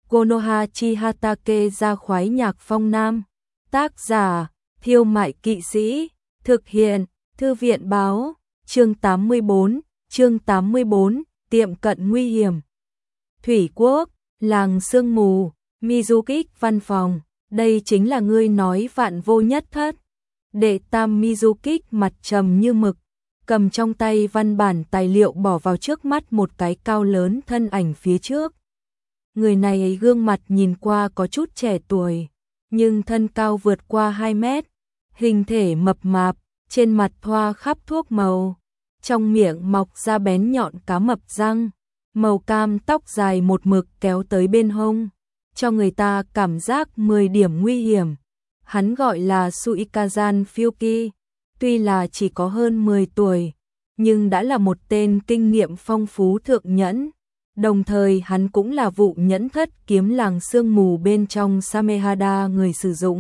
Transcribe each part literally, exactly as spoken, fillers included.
Konoha Chihatake ra khoái nhạc phong nam. Tác giả, Thiêu Mại Kỵ Sĩ. Thực hiện, Thư viện báo. Chương tám mươi bốn, chương tám mươi bốn, tiệm cận nguy hiểm. Thủy Quốc, làng sương mù, Mizukik văn phòng. Đây chính là ngươi nói vạn vô nhất thất. Đệ tam Mizukik mặt trầm như mực, cầm trong tay văn bản tài liệu bỏ vào trước mắt một cái cao lớn thân ảnh phía trước. Người này gương mặt nhìn qua có chút trẻ tuổi, nhưng thân cao vượt qua hai mét, hình thể mập mạp, trên mặt thoa khắp thuốc màu, trong miệng mọc ra bén nhọn cá mập răng, màu cam tóc dài một mực kéo tới bên hông, cho người ta cảm giác mười điểm nguy hiểm. Hắn gọi là Suikazan Fyuki, tuy là chỉ có hơn mười tuổi, nhưng đã là một tên kinh nghiệm phong phú thượng nhẫn. Đồng thời hắn cũng là vụ nhẫn thất kiếm làng sương mù bên trong Samehada người sử dụng.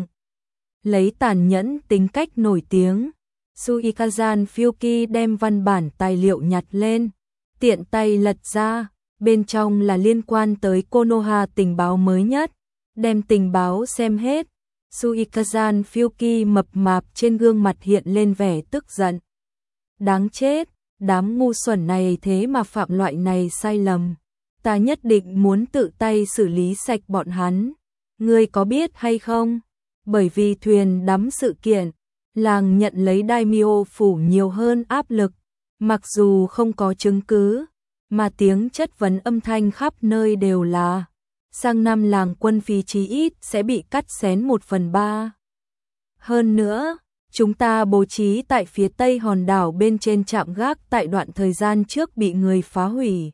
Lấy tàn nhẫn tính cách nổi tiếng, Suikazan Fyuki đem văn bản tài liệu nhặt lên, tiện tay lật ra, bên trong là liên quan tới Konoha tình báo mới nhất, đem tình báo xem hết. Suikazan Fyuki mập mạp trên gương mặt hiện lên vẻ tức giận. Đáng chết, đám ngu xuẩn này thế mà phạm loại này sai lầm. Ta nhất định muốn tự tay xử lý sạch bọn hắn. Ngươi có biết hay không? Bởi vì thuyền đắm sự kiện, làng nhận lấy daimyo phủ nhiều hơn áp lực. Mặc dù không có chứng cứ, mà tiếng chất vấn âm thanh khắp nơi đều là sang năm làng quân phí chí ít sẽ bị cắt xén một phần ba. Hơn nữa, chúng ta bố trí tại phía tây hòn đảo bên trên trạm gác tại đoạn thời gian trước bị người phá hủy.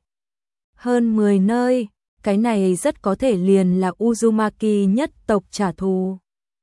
Hơn mười nơi, cái này rất có thể liền là Uzumaki nhất tộc trả thù.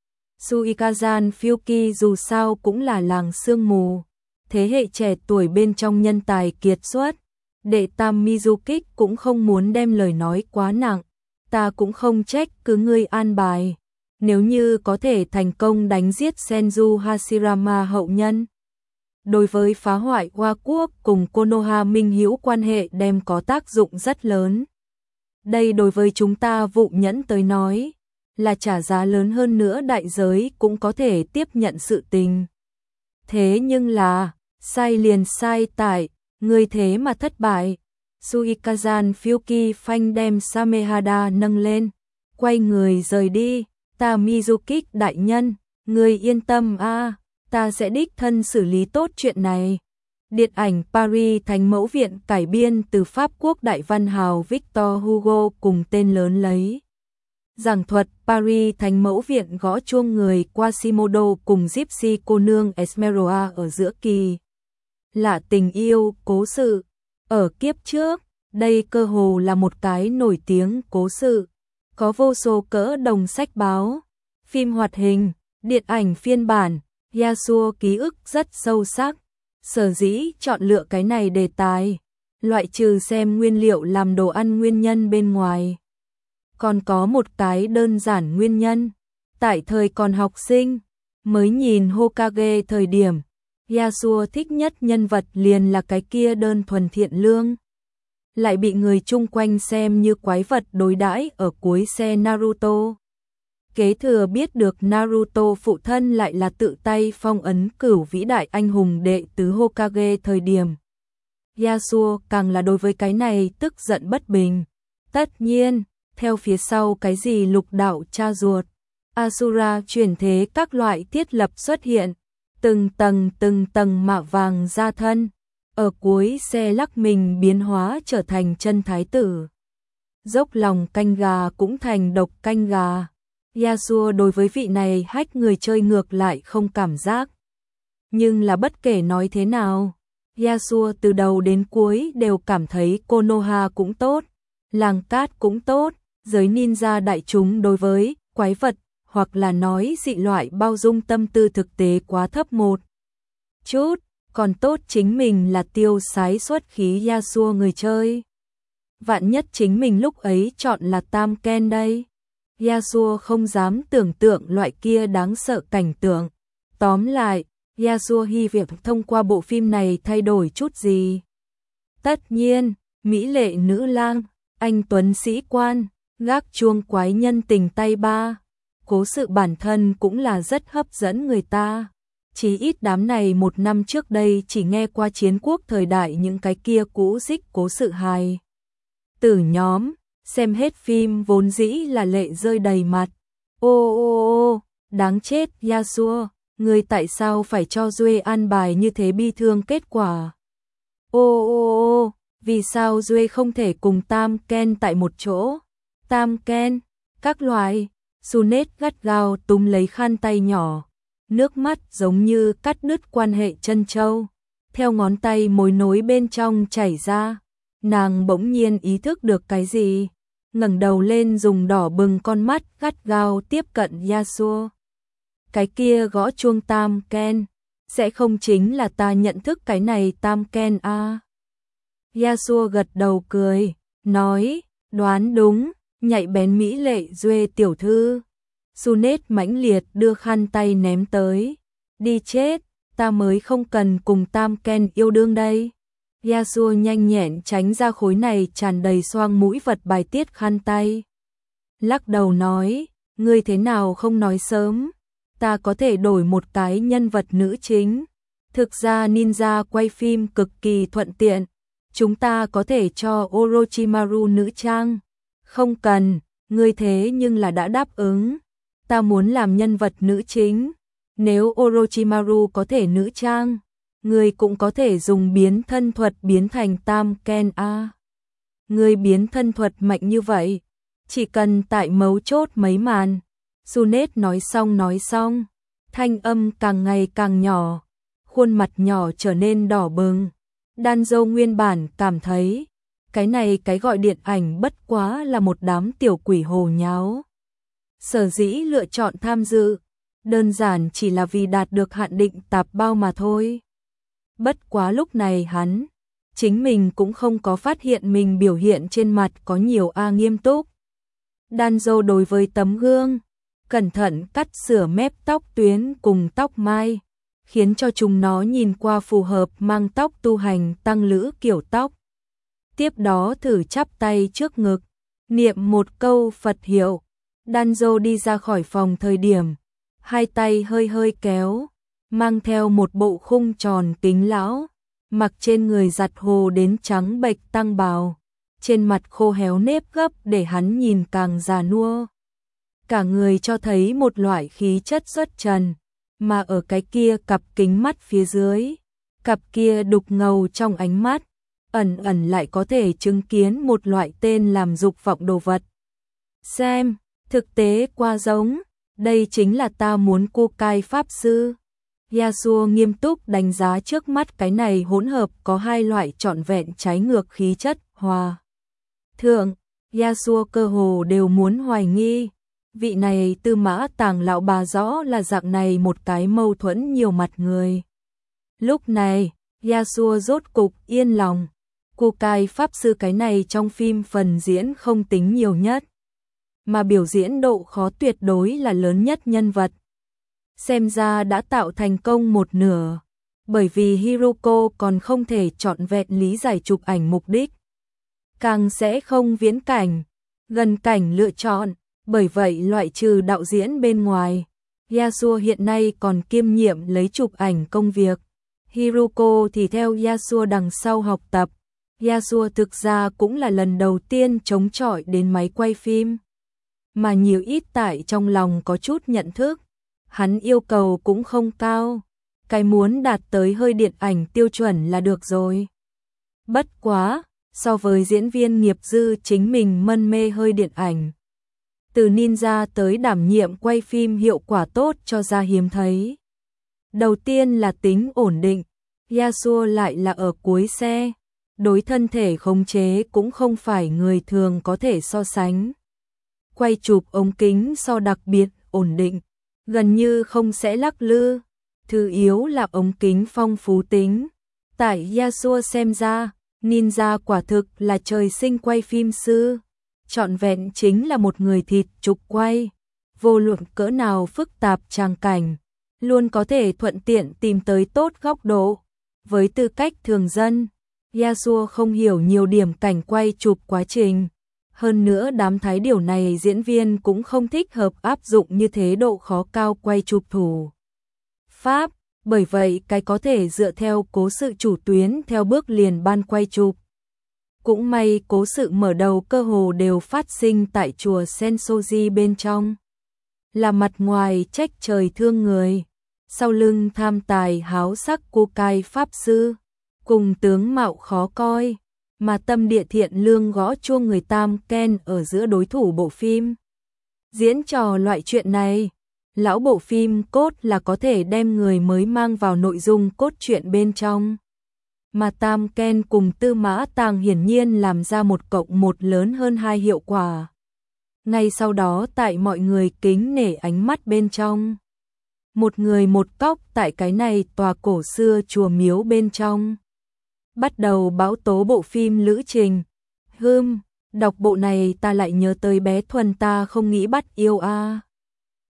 Suikazan Fyuki dù sao cũng là làng sương mù, thế hệ trẻ tuổi bên trong nhân tài kiệt xuất. Đệ tam Mizukik cũng không muốn đem lời nói quá nặng, ta cũng không trách cứ ngươi an bài. Nếu như có thể thành công đánh giết Senju Hashirama hậu nhân, đối với phá hoại Hoa Quốc cùng Konoha minh hữu quan hệ đem có tác dụng rất lớn. Đây đối với chúng ta vụ nhẫn tới nói, là trả giá lớn hơn nữa đại giới cũng có thể tiếp nhận sự tình. Thế nhưng là, sai liền sai tại, người thế mà thất bại. Suikazan Fyuki phanh đem Samehada nâng lên, quay người rời đi. Ta Mizukik đại nhân, người yên tâm a, à, ta sẽ đích thân xử lý tốt chuyện này. Điện ảnh Paris Thánh Mẫu Viện cải biên từ Pháp Quốc đại văn hào Victor Hugo cùng tên lớn lấy. Giảng thuật Paris Thánh Mẫu Viện gõ chuông người Quasimodo cùng Gypsy cô nương Esmeralda ở giữa kỳ lạ tình yêu cố sự. Ở kiếp trước, đây cơ hồ là một cái nổi tiếng cố sự, có vô số cỡ đồng sách báo, phim hoạt hình, điện ảnh phiên bản. Yasuo ký ức rất sâu sắc, sở dĩ chọn lựa cái này đề tài, loại trừ xem nguyên liệu làm đồ ăn nguyên nhân bên ngoài. Còn có một cái đơn giản nguyên nhân, tại thời còn học sinh, mới nhìn Hokage thời điểm, Yasuo thích nhất nhân vật liền là cái kia đơn thuần thiện lương, lại bị người chung quanh xem như quái vật đối đãi ở cuối xe Naruto. Kế thừa biết được Naruto phụ thân lại là tự tay phong ấn cửu vĩ đại anh hùng đệ tứ Hokage thời điểm. Yasuo càng là đối với cái này tức giận bất bình. Tất nhiên, theo phía sau cái gì lục đạo cha ruột, Asura chuyển thế các loại thiết lập xuất hiện, từng tầng từng tầng mạ vàng ra thân, ở cuối xe lắc mình biến hóa trở thành chân thái tử. Dốc lòng canh gà cũng thành độc canh gà. Yasuo đối với vị này hách người chơi ngược lại không cảm giác. Nhưng là bất kể nói thế nào, Yasuo từ đầu đến cuối đều cảm thấy Konoha cũng tốt, làng cát cũng tốt, giới ninja đại chúng đối với quái vật hoặc là nói dị loại bao dung tâm tư thực tế quá thấp một chút, còn tốt chính mình là tiêu sái xuất khí Yasuo người chơi. Vạn nhất chính mình lúc ấy chọn là Tam Ken đây. Yasuo không dám tưởng tượng loại kia đáng sợ cảnh tượng. Tóm lại, Yasuo hy vọng thông qua bộ phim này thay đổi chút gì. Tất nhiên, mỹ lệ nữ lang, anh tuấn sĩ quan, Gác chuông quái nhân tình tay ba. Cố sự bản thân cũng là rất hấp dẫn người ta. Chí ít đám này một năm trước đây chỉ nghe qua chiến quốc thời đại những cái kia cũ dích cố sự hài. Tử nhóm, xem hết phim vốn dĩ là lệ rơi đầy mặt. Ô ô ô, đáng chết Yasuo, người tại sao phải cho Duê an bài như thế bi thương kết quả. Ô ô ô, vì sao Duê không thể cùng Tam Ken tại một chỗ. Tam Ken, các loại, Sunet gắt gao túm lấy khăn tay nhỏ. Nước mắt giống như cắt đứt quan hệ chân châu, theo ngón tay mối nối bên trong chảy ra. Nàng bỗng nhiên ý thức được cái gì, ngẩng đầu lên dùng đỏ bừng con mắt gắt gao tiếp cận Yasuo. Cái kia gõ chuông Tam Ken, sẽ không chính là ta nhận thức cái này Tam Ken à? Yasuo gật đầu cười, nói, đoán đúng, nhạy bén mỹ lệ Duê tiểu thư. Sunet mãnh liệt đưa khăn tay ném tới. Đi chết, ta mới không cần cùng Tam Ken yêu đương đây. Yasuo nhanh nhẹn tránh ra khối này tràn đầy xoang mũi vật bài tiết khăn tay. Lắc đầu nói, ngươi thế nào không nói sớm, ta có thể đổi một cái nhân vật nữ chính. Thực ra ninja quay phim cực kỳ thuận tiện, chúng ta có thể cho Orochimaru nữ trang. Không cần, ngươi thế nhưng là đã đáp ứng. Ta muốn làm nhân vật nữ chính. Nếu Orochimaru có thể nữ trang, ngươi cũng có thể dùng biến thân thuật biến thành Tam Ken a. Ngươi biến thân thuật mạnh như vậy, chỉ cần tại mấu chốt mấy màn. Sunet nói xong nói xong, thanh âm càng ngày càng nhỏ, khuôn mặt nhỏ trở nên đỏ bừng. Danzo nguyên bản cảm thấy, cái này cái gọi điện ảnh bất quá là một đám tiểu quỷ hồ nháo. Sở dĩ lựa chọn tham dự, đơn giản chỉ là vì đạt được hạn định tạp bao mà thôi. Bất quá lúc này hắn, chính mình cũng không có phát hiện mình biểu hiện trên mặt có nhiều a nghiêm túc. Danzo đối với tấm gương, cẩn thận cắt sửa mép tóc tuyến cùng tóc mai, khiến cho chúng nó nhìn qua phù hợp mang tóc tu hành tăng lữ kiểu tóc. Tiếp đó thử chắp tay trước ngực, niệm một câu Phật hiệu. Danzo đi ra khỏi phòng thời điểm, hai tay hơi hơi kéo, mang theo một bộ khung tròn kính lão, mặc trên người giặt hồ đến trắng bệch tăng bào, trên mặt khô héo nếp gấp để hắn nhìn càng già nua. Cả người cho thấy một loại khí chất xuất trần, mà ở cái kia cặp kính mắt phía dưới, cặp kia đục ngầu trong ánh mắt, ẩn ẩn lại có thể chứng kiến một loại tên làm dục vọng đồ vật. Xem, thực tế qua giống, đây chính là ta muốn cô cai pháp sư. Yasuo nghiêm túc đánh giá trước mắt cái này hỗn hợp có hai loại trọn vẹn trái ngược khí chất, hòa. Thượng, Yasuo cơ hồ đều muốn hoài nghi, vị này Tư Mã Tàng lão bà rõ là dạng này một cái mâu thuẫn nhiều mặt người. Lúc này, Yasuo rốt cục yên lòng, cô cai pháp sư cái này trong phim phần diễn không tính nhiều nhất, mà biểu diễn độ khó tuyệt đối là lớn nhất nhân vật. Xem ra đã tạo thành công một nửa, bởi vì Hiroko còn không thể trọn vẹn lý giải chụp ảnh mục đích. Càng sẽ không viễn cảnh, gần cảnh lựa chọn, bởi vậy loại trừ đạo diễn bên ngoài, Yasuo hiện nay còn kiêm nhiệm lấy chụp ảnh công việc. Hiroko thì theo Yasuo đằng sau học tập. Yasuo thực ra cũng là lần đầu tiên chống chọi đến máy quay phim, mà nhiều ít tại trong lòng có chút nhận thức. Hắn yêu cầu cũng không cao, cái muốn đạt tới hơi điện ảnh tiêu chuẩn là được rồi. Bất quá, so với diễn viên nghiệp dư chính mình mân mê hơi điện ảnh, từ ninja tới đảm nhiệm quay phim hiệu quả tốt cho ra hiếm thấy. Đầu tiên là tính ổn định, Yasuo lại là ở cuối xe, đối thân thể khống chế cũng không phải người thường có thể so sánh. Quay chụp ống kính so đặc biệt ổn định, gần như không sẽ lắc lư, thứ yếu là ống kính phong phú tính. Tại Yasuo xem ra, ninja quả thực là trời sinh quay phim sư, trọn vẹn chính là một người thịt trục quay, vô luận cỡ nào phức tạp tràng cảnh, luôn có thể thuận tiện tìm tới tốt góc độ. Với tư cách thường dân, Yasuo không hiểu nhiều điểm cảnh quay chụp quá trình, Hơn nữa đám thái điểu này diễn viên cũng không thích hợp áp dụng như thế độ khó cao quay chụp thủ pháp, bởi vậy cái có thể dựa theo cố sự chủ tuyến theo bước liền ban quay chụp. Cũng may cố sự mở đầu cơ hồ đều phát sinh tại chùa Sensoji bên trong. Là mặt ngoài trách trời thương người, sau lưng tham tài háo sắc cô cai pháp sư, cùng tướng mạo khó coi, mà tâm địa thiện lương gõ chuông người tam ken ở giữa đối thủ bộ phim. Diễn trò loại chuyện này, lão bộ phim cốt là có thể đem người mới mang vào nội dung cốt truyện bên trong. Mà Tam Ken cùng Tư Mã Tàng hiển nhiên làm ra một cộng một lớn hơn hai hiệu quả. Ngay sau đó tại mọi người kính nể ánh mắt bên trong, một người một cóc tại cái này tòa cổ xưa chùa miếu bên trong. Bắt đầu báo tố bộ phim lữ trình. Hưm, đọc bộ này ta lại nhớ tới bé Thuần ta không nghĩ bắt yêu a. À.